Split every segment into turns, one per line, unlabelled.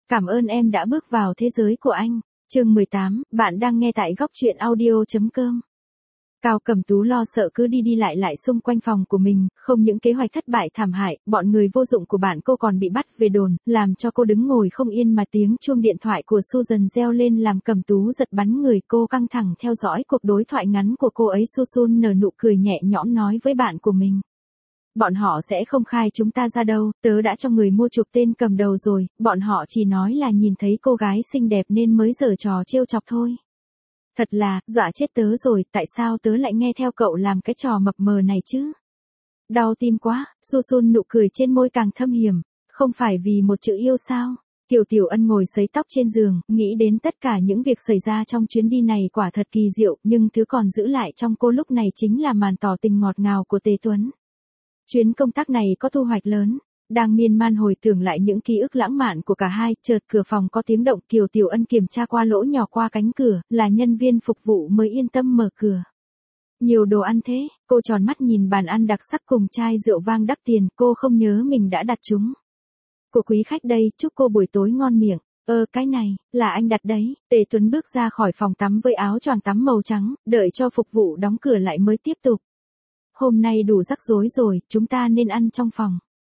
Cảm ơn em đã bước vào thế giới của anh. Chương 18, bạn đang nghe tại góc truyện audio.com. Cao Cẩm Tú lo sợ cứ đi lại xung quanh phòng của mình, không những kế hoạch thất bại thảm hại, bọn người vô dụng của bạn cô còn bị bắt về đồn, làm cho cô đứng ngồi không yên mà tiếng chuông điện thoại của Susan reo lên làm Cẩm Tú giật bắn người. Cô căng thẳng theo dõi cuộc đối thoại ngắn của cô ấy. Susan nở nụ cười nhẹ nhõm nói với bạn của mình. Bọn họ sẽ không khai chúng ta ra đâu, tớ đã cho người mua chuộc tên cầm đầu rồi, bọn họ chỉ nói là nhìn thấy cô gái xinh đẹp nên mới giở trò trêu chọc thôi. Thật là, dọa chết tớ rồi, tại sao tớ lại nghe theo cậu làm cái trò mập mờ này chứ? Đau tim quá, Susun nụ cười trên môi càng thâm hiểm, không phải vì một chữ yêu sao? Kiều Tiểu Ân ngồi sấy tóc trên giường, nghĩ đến tất cả những việc xảy ra trong chuyến đi này quả thật kỳ diệu, nhưng thứ còn giữ lại trong cô lúc này chính là màn tỏ tình ngọt ngào của Tề Tuấn. Chuyến công tác này có thu hoạch lớn. Đang miên man hồi tưởng lại những ký ức lãng mạn của cả hai, chợt cửa phòng có tiếng động. Kiều Tiểu Ân kiểm tra qua lỗ nhỏ qua cánh cửa, là nhân viên phục vụ mới yên tâm mở cửa. Nhiều đồ ăn thế, cô tròn mắt nhìn bàn ăn đặc sắc cùng chai rượu vang đắt tiền, cô không nhớ mình đã đặt chúng. Của quý khách đây, chúc cô buổi tối ngon miệng. Cái này, là anh đặt đấy. Tề Tuấn bước ra khỏi phòng tắm với áo choàng tắm màu trắng, đợi cho phục vụ đóng cửa lại mới tiếp tục. Hôm nay đủ rắc rối rồi, chúng ta nên ăn trong phòng.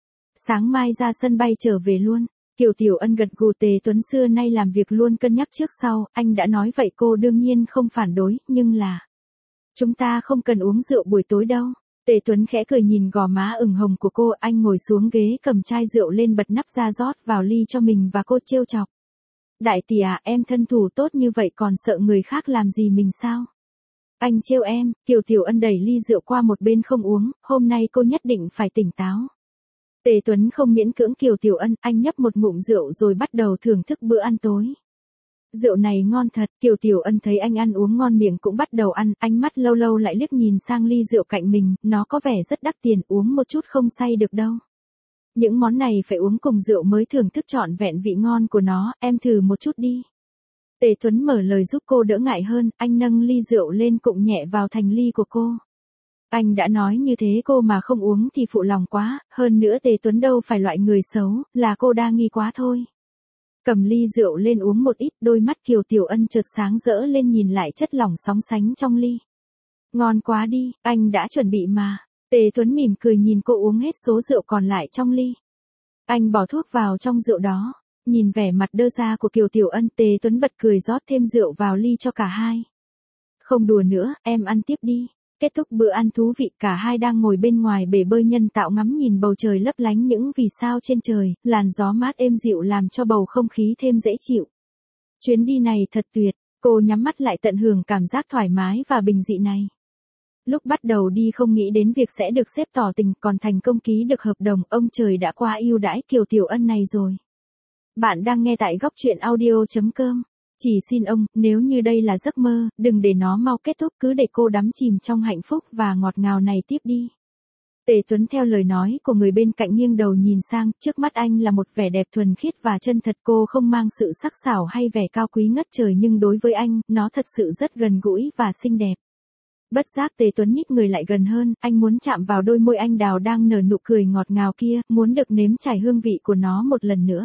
Sáng mai ra sân bay trở về luôn. Kiều Tiểu Ân gật gù. Tề Tuấn xưa nay làm việc luôn cân nhắc trước sau, anh đã nói vậy cô đương nhiên không phản đối, nhưng là... Chúng ta không cần uống rượu buổi tối đâu. Tề Tuấn khẽ cười nhìn gò má ửng hồng của cô, anh ngồi xuống ghế cầm chai rượu lên bật nắp ra rót vào ly cho mình và cô trêu chọc. Đại tỷ à, em thân thủ tốt như vậy còn sợ người khác làm gì mình sao? Anh trêu em. Kiều Tiểu Ân đẩy ly rượu qua một bên không uống, hôm nay cô nhất định phải tỉnh táo. Tề Tuấn không miễn cưỡng Kiều Tiểu Ân, anh nhấp một ngụm rượu rồi bắt đầu thưởng thức bữa ăn tối. Rượu này ngon thật. Kiều Tiểu Ân thấy anh ăn uống ngon miệng cũng bắt đầu ăn, ánh mắt lâu lâu lại liếc nhìn sang ly rượu cạnh mình, nó có vẻ rất đắt tiền, uống một chút không say được đâu. Những món này phải uống cùng rượu mới thưởng thức trọn vẹn vị ngon của nó, em thử một chút đi. Tề Tuấn mở lời giúp cô đỡ ngại hơn, anh nâng ly rượu lên cụng nhẹ vào thành ly của cô. Anh đã nói như thế cô mà không uống thì phụ lòng quá, hơn nữa Tề Tuấn đâu phải loại người xấu, là cô đa nghi quá thôi. Cầm ly rượu lên uống một ít, đôi mắt Kiều Tiểu Ân chợt sáng rỡ lên nhìn lại chất lỏng sóng sánh trong ly. Ngon quá đi, anh đã chuẩn bị mà. Tề Tuấn mỉm cười nhìn cô uống hết số rượu còn lại trong ly. Anh bỏ thuốc vào trong rượu đó. Nhìn vẻ mặt đơ ra của Kiều Tiểu Ân, Tề Tuấn bật cười rót thêm rượu vào ly cho cả hai. Không đùa nữa, em ăn tiếp đi. Kết thúc bữa ăn thú vị, cả hai đang ngồi bên ngoài bể bơi nhân tạo ngắm nhìn bầu trời lấp lánh những vì sao trên trời, làn gió mát êm dịu làm cho bầu không khí thêm dễ chịu. Chuyến đi này thật tuyệt, cô nhắm mắt lại tận hưởng cảm giác thoải mái và bình dị này. Lúc bắt đầu đi không nghĩ đến việc sẽ được xếp tỏ tình, còn thành công ký được hợp đồng, ông trời đã qua ưu đãi Kiều Tiểu Ân này rồi. Bạn đang nghe tại góc truyện audio.com. Chỉ xin ông, nếu như đây là giấc mơ, đừng để nó mau kết thúc, cứ để cô đắm chìm trong hạnh phúc và ngọt ngào này tiếp đi. Tề Tuấn theo lời nói của người bên cạnh nghiêng đầu nhìn sang, trước mắt anh là một vẻ đẹp thuần khiết và chân thật. Cô không mang sự sắc sảo hay vẻ cao quý ngất trời, nhưng đối với anh, nó thật sự rất gần gũi và xinh đẹp. Bất giác Tề Tuấn nhích người lại gần hơn, anh muốn chạm vào đôi môi anh đào đang nở nụ cười ngọt ngào kia, muốn được nếm trải hương vị của nó một lần nữa.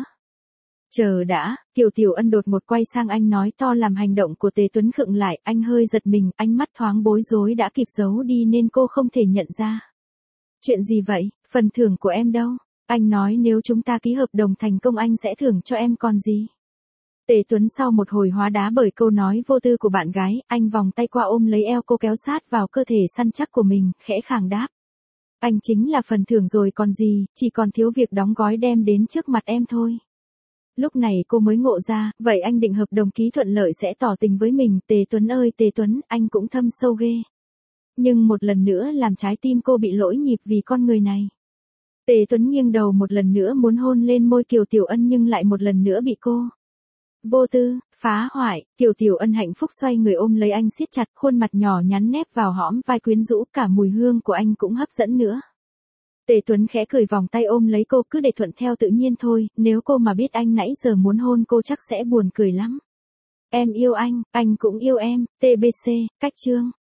Chờ đã, Kiều Tiểu Ân đột một quay sang anh nói to làm hành động của Tề Tuấn khựng lại, anh hơi giật mình, ánh mắt thoáng bối rối đã kịp giấu đi nên cô không thể nhận ra. Chuyện gì vậy, phần thưởng của em đâu? Anh nói nếu chúng ta ký hợp đồng thành công anh sẽ thưởng cho em còn gì? Tề Tuấn sau một hồi hóa đá bởi câu nói vô tư của bạn gái, anh vòng tay qua ôm lấy eo cô kéo sát vào cơ thể săn chắc của mình, khẽ khàng đáp. Anh chính là phần thưởng rồi còn gì, chỉ còn thiếu việc đóng gói đem đến trước mặt em thôi. Lúc này cô mới ngộ ra, vậy anh định hợp đồng ký thuận lợi sẽ tỏ tình với mình. Tề Tuấn ơi Tề Tuấn, anh cũng thâm sâu ghê. Nhưng một lần nữa làm trái tim cô bị lỗi nhịp vì con người này. Tề Tuấn nghiêng đầu một lần nữa muốn hôn lên môi Kiều Tiểu Ân nhưng lại một lần nữa bị cô vô tư phá hoại. Kiều Tiểu Ân hạnh phúc xoay người ôm lấy anh siết chặt, khuôn mặt nhỏ nhắn nép vào hõm vai quyến rũ, cả mùi hương của anh cũng hấp dẫn nữa. Tề Tuấn khẽ cười vòng tay ôm lấy cô, cứ để thuận theo tự nhiên thôi, nếu cô mà biết anh nãy giờ muốn hôn cô chắc sẽ buồn cười lắm. Em yêu anh cũng yêu em, TBC, cách chương.